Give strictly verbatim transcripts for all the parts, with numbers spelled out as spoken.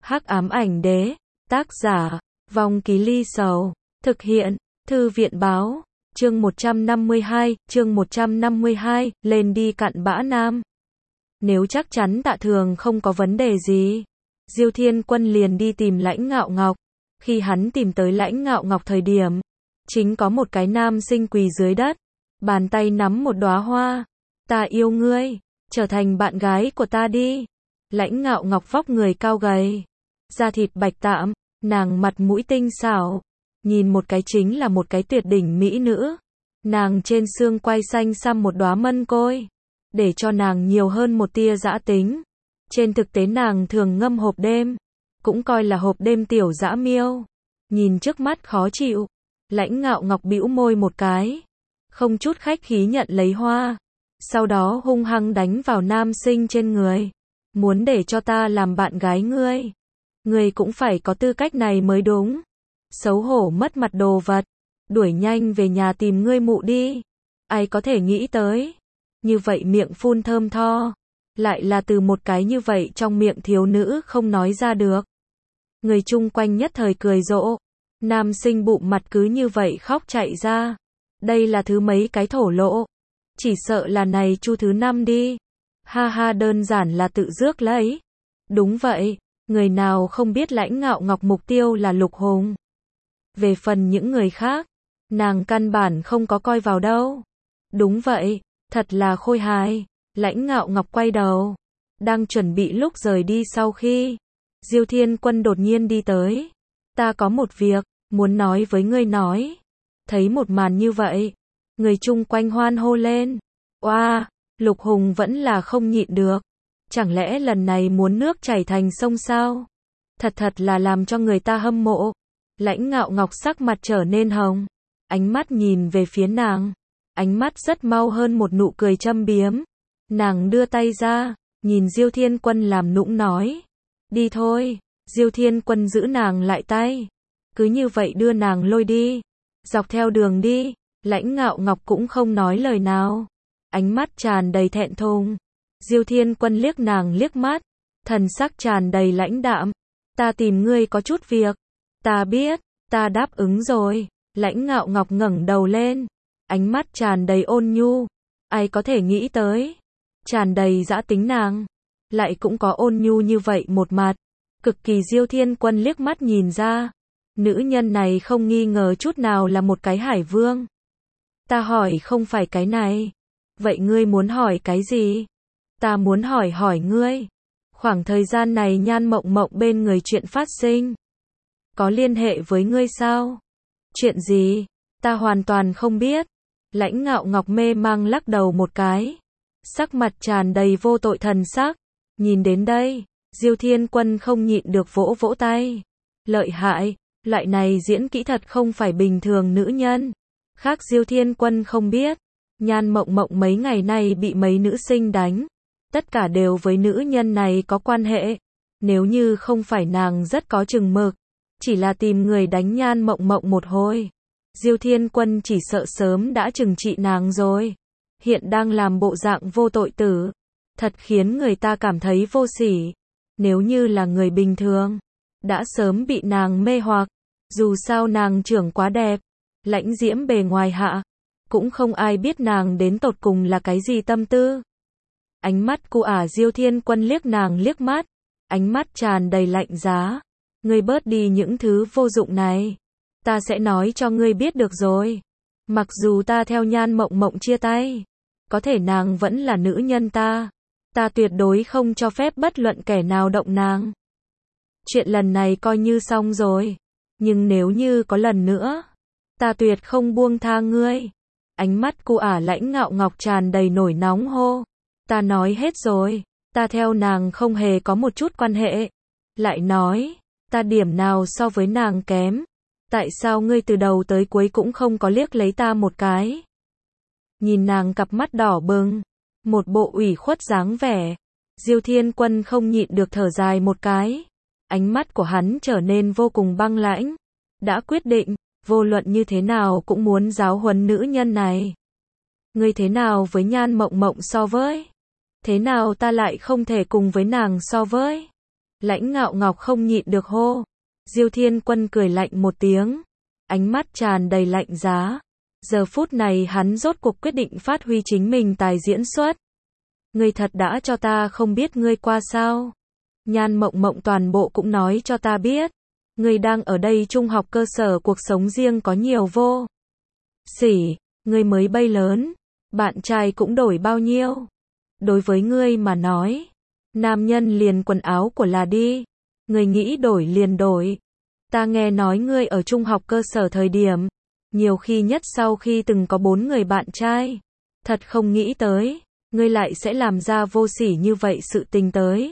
Hắc ám ảnh đế, tác giả, Vong Ký Ly Sầu, thực hiện, Thư viện báo, chương một trăm năm mươi hai, chương một trăm năm mươi hai, lên đi cặn bã nam. Nếu chắc chắn Tạ Thường không có vấn đề gì, Diêu Thiên Quân liền đi tìm Lãnh Ngạo Ngọc. Khi hắn tìm tới Lãnh Ngạo Ngọc thời điểm, chính có một cái nam sinh quỳ dưới đất, bàn tay nắm một đóa hoa. Ta yêu ngươi, trở thành bạn gái của ta đi. Lãnh Ngạo Ngọc vóc người cao gầy, da thịt bạch tạm, nàng mặt mũi tinh xảo, nhìn một cái chính là một cái tuyệt đỉnh mỹ nữ. Nàng trên xương quai xanh xăm một đóa mân côi, để cho nàng nhiều hơn một tia dã tính. Trên thực tế nàng thường ngâm hộp đêm, cũng coi là hộp đêm tiểu dã miêu. Nhìn trước mắt khó chịu, Lãnh Ngạo Ngọc bĩu môi một cái, không chút khách khí nhận lấy hoa, sau đó hung hăng đánh vào nam sinh trên người. Muốn để cho ta làm bạn gái ngươi, ngươi cũng phải có tư cách này mới đúng. Xấu hổ mất mặt đồ vật, đuổi nhanh về nhà tìm ngươi mụ đi. Ai có thể nghĩ tới, như vậy miệng phun thơm tho, lại là từ một cái như vậy trong miệng thiếu nữ không nói ra được. Người chung quanh nhất thời cười rộ, nam sinh bụng mặt cứ như vậy khóc chạy ra. Đây là thứ mấy cái thổ lộ, chỉ sợ là này chu thứ năm đi. Ha ha, đơn giản là tự rước lấy. Đúng vậy, người nào không biết Lãnh Ngạo Ngọc mục tiêu là Lục Hùng. Về phần những người khác, nàng căn bản không có coi vào đâu. Đúng vậy, thật là khôi hài. Lãnh Ngạo Ngọc quay đầu, đang chuẩn bị lúc rời đi sau khi Diêu Thiên Quân đột nhiên đi tới. Ta có một việc, muốn nói với ngươi nói. Thấy một màn như vậy, người chung quanh hoan hô lên. Oa, wow, Lục Hùng vẫn là không nhịn được. Chẳng lẽ lần này muốn nước chảy thành sông sao? Thật thật là làm cho người ta hâm mộ. Lãnh Ngạo Ngọc sắc mặt trở nên hồng, ánh mắt nhìn về phía nàng, ánh mắt rất mau hơn một nụ cười châm biếm. Nàng đưa tay ra, nhìn Diêu Thiên Quân làm nũng nói. Đi thôi. Diêu Thiên Quân giữ nàng lại tay, cứ như vậy đưa nàng lôi đi. Dọc theo đường đi, Lãnh Ngạo Ngọc cũng không nói lời nào, ánh mắt tràn đầy thẹn thùng. Diêu Thiên Quân liếc nàng liếc mắt, thần sắc tràn đầy lãnh đạm. Ta tìm ngươi có chút việc. Ta biết, ta đáp ứng rồi. Lãnh Ngạo Ngọc ngẩng đầu lên, ánh mắt tràn đầy ôn nhu. Ai có thể nghĩ tới, tràn đầy dã tính nàng, lại cũng có ôn nhu như vậy một mặt. Cực kỳ Diêu Thiên Quân liếc mắt nhìn ra, nữ nhân này không nghi ngờ chút nào là một cái hải vương. Ta hỏi không phải cái này. Vậy ngươi muốn hỏi cái gì? Ta muốn hỏi hỏi ngươi, khoảng thời gian này Nhan Mộng Mộng bên người chuyện phát sinh, có liên hệ với ngươi sao? Chuyện gì? Ta hoàn toàn không biết. Lãnh Ngạo Ngọc mê mang lắc đầu một cái, sắc mặt tràn đầy vô tội thần sắc. Nhìn đến đây, Diêu Thiên Quân không nhịn được vỗ vỗ tay. Lợi hại, loại này diễn kỹ thật không phải bình thường nữ nhân. Khác Diêu Thiên Quân không biết, Nhan Mộng Mộng mấy ngày nay bị mấy nữ sinh đánh, tất cả đều với nữ nhân này có quan hệ. Nếu như không phải nàng rất có chừng mực, chỉ là tìm người đánh Nhan Mộng Mộng một hồi, Diêu Thiên Quân chỉ sợ sớm đã trừng trị nàng rồi. Hiện đang làm bộ dạng vô tội tử, thật khiến người ta cảm thấy vô sỉ. Nếu như là người bình thường, đã sớm bị nàng mê hoặc. Dù sao nàng trưởng quá đẹp, lãnh diễm bề ngoài hạ, cũng không ai biết nàng đến tột cùng là cái gì tâm tư. Ánh mắt cu ả Diêu Thiên Quân liếc nàng liếc mắt, ánh mắt tràn đầy lạnh giá. Ngươi bớt đi những thứ vô dụng này, ta sẽ nói cho ngươi biết được rồi. Mặc dù ta theo Nhan Mộng Mộng chia tay, có thể nàng vẫn là nữ nhân ta. Ta tuyệt đối không cho phép bất luận kẻ nào động nàng. Chuyện lần này coi như xong rồi, nhưng nếu như có lần nữa, ta tuyệt không buông tha ngươi. Ánh mắt cu ả Lãnh Ngạo Ngọc tràn đầy nổi nóng hô. Ta nói hết rồi, ta theo nàng không hề có một chút quan hệ. Lại nói, ta điểm nào so với nàng kém? Tại sao ngươi từ đầu tới cuối cũng không có liếc lấy ta một cái? Nhìn nàng cặp mắt đỏ bừng, một bộ ủy khuất dáng vẻ, Diêu Thiên Quân không nhịn được thở dài một cái. Ánh mắt của hắn trở nên vô cùng băng lãnh. Đã quyết định, vô luận như thế nào cũng muốn giáo huấn nữ nhân này. Ngươi thế nào với Nhan Mộng Mộng so với? Thế nào ta lại không thể cùng với nàng so với? Lãnh Ngạo Ngọc không nhịn được hô. Diêu Thiên Quân cười lạnh một tiếng, ánh mắt tràn đầy lạnh giá. Giờ phút này hắn rốt cuộc quyết định phát huy chính mình tài diễn xuất. Ngươi thật đã cho ta không biết ngươi qua sao? Nhan Mộng Mộng toàn bộ cũng nói cho ta biết. Ngươi đang ở đây trung học cơ sở, cuộc sống riêng có nhiều vô sỉ, ngươi mới bay lớn, bạn trai cũng đổi bao nhiêu. Đối với ngươi mà nói, nam nhân liền quần áo của là đi, ngươi nghĩ đổi liền đổi. Ta nghe nói ngươi ở trung học cơ sở thời điểm, nhiều khi nhất sau khi từng có bốn người bạn trai. Thật không nghĩ tới, ngươi lại sẽ làm ra vô sỉ như vậy sự tình tới.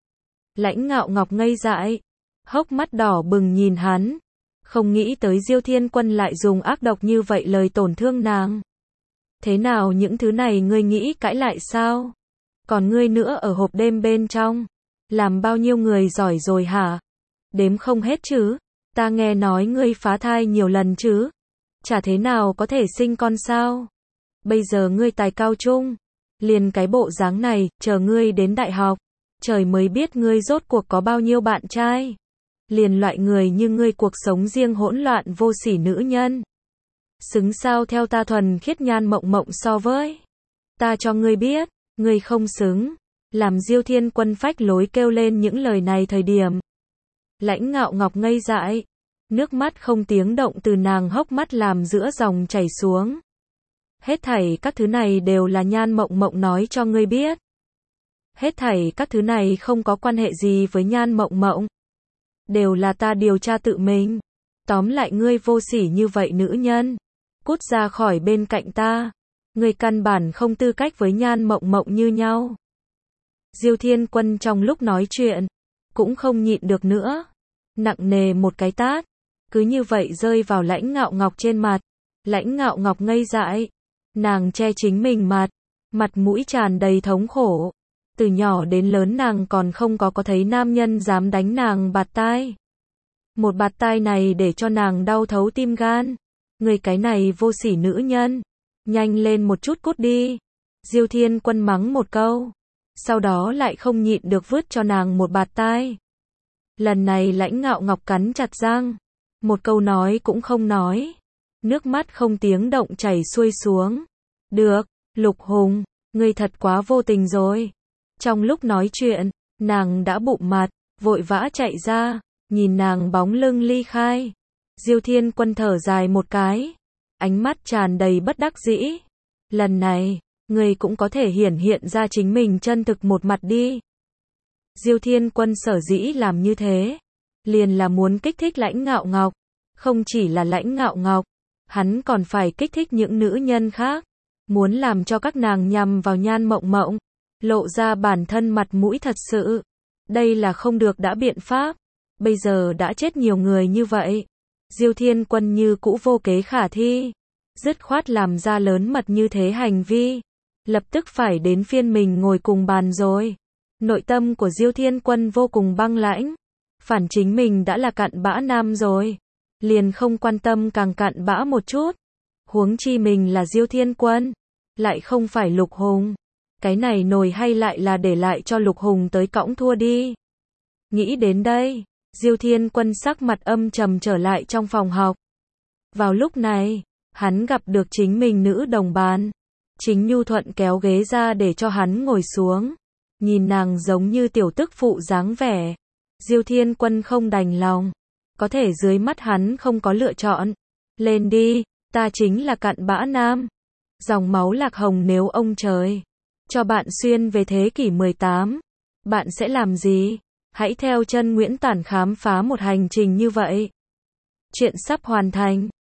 Lãnh Ngạo Ngọc ngây dại, hốc mắt đỏ bừng nhìn hắn. Không nghĩ tới Diêu Thiên Quân lại dùng ác độc như vậy lời tổn thương nàng. Thế nào những thứ này ngươi nghĩ cãi lại sao? Còn ngươi nữa ở hộp đêm bên trong, làm bao nhiêu người giỏi rồi hả? Đếm không hết chứ? Ta nghe nói ngươi phá thai nhiều lần chứ? Chả thế nào có thể sinh con sao? Bây giờ ngươi tài cao trung, liền cái bộ dáng này, chờ ngươi đến đại học, trời mới biết ngươi rốt cuộc có bao nhiêu bạn trai. Liền loại người như ngươi cuộc sống riêng hỗn loạn vô sỉ nữ nhân. Xứng sao theo ta thuần khiết Nhan Mộng Mộng so với. Ta cho ngươi biết, ngươi không xứng. Làm Diêu Thiên Quân phách lối kêu lên những lời này thời điểm. Lãnh Ngạo Ngọc ngây dại. Nước mắt không tiếng động từ nàng hốc mắt làm giữa dòng chảy xuống. Hết thảy các thứ này đều là Nhan Mộng Mộng nói cho ngươi biết. Hết thảy các thứ này không có quan hệ gì với Nhan Mộng Mộng. Đều là ta điều tra tự mình. Tóm lại ngươi vô sỉ như vậy nữ nhân, cút ra khỏi bên cạnh ta. Ngươi căn bản không tư cách với Nhan Mộng Mộng như nhau. Diêu Thiên Quân trong lúc nói chuyện, cũng không nhịn được nữa. Nặng nề một cái tát, cứ như vậy rơi vào Lãnh Ngạo Ngọc trên mặt. Lãnh Ngạo Ngọc ngây dại. Nàng che chính mình mặt, mặt mũi tràn đầy thống khổ. Từ nhỏ đến lớn nàng còn không có có thấy nam nhân dám đánh nàng bạt tai. Một bạt tai này để cho nàng đau thấu tim gan. Người cái này vô sỉ nữ nhân, nhanh lên một chút cút đi. Diêu Thiên Quân mắng một câu, sau đó lại không nhịn được vứt cho nàng một bạt tai. Lần này Lãnh Ngạo Ngọc cắn chặt răng, một câu nói cũng không nói. Nước mắt không tiếng động chảy xuôi xuống. Được, Lục Hùng, ngươi thật quá vô tình rồi. Trong lúc nói chuyện, nàng đã bụng mặt, vội vã chạy ra, nhìn nàng bóng lưng ly khai. Diêu Thiên Quân thở dài một cái, ánh mắt tràn đầy bất đắc dĩ. Lần này, ngươi cũng có thể hiển hiện ra chính mình chân thực một mặt đi. Diêu Thiên Quân sở dĩ làm như thế, liền là muốn kích thích Lãnh Ngạo Ngọc. Không chỉ là Lãnh Ngạo Ngọc, hắn còn phải kích thích những nữ nhân khác, muốn làm cho các nàng nhằm vào Nhan Mộng Mộng, lộ ra bản thân mặt mũi thật sự. Đây là không được đã biện pháp. Bây giờ đã chết nhiều người như vậy, Diêu Thiên Quân như cũ vô kế khả thi, dứt khoát làm ra lớn mật như thế hành vi. Lập tức phải đến phiên mình ngồi cùng bàn rồi. Nội tâm của Diêu Thiên Quân vô cùng băng lãnh. Phản chính mình đã là cặn bã nam rồi, liền không quan tâm càng cặn bã một chút. Huống chi mình là Diêu Thiên Quân, lại không phải Lục Hùng. Cái này nồi hay lại là để lại cho Lục Hùng tới cõng thua đi. Nghĩ đến đây, Diêu Thiên Quân sắc mặt âm trầm trở lại trong phòng học. Vào lúc này, hắn gặp được chính mình nữ đồng bàn. Chính nhu thuận kéo ghế ra để cho hắn ngồi xuống. Nhìn nàng giống như tiểu tức phụ dáng vẻ. Diêu Thiên Quân không đành lòng. Có thể dưới mắt hắn không có lựa chọn. Lên đi, ta chính là cặn bã nam. Dòng máu lạc hồng nếu ông trời cho bạn xuyên về thế kỷ mười tám, bạn sẽ làm gì? Hãy theo chân Nguyễn Tản khám phá một hành trình như vậy. Chuyện sắp hoàn thành.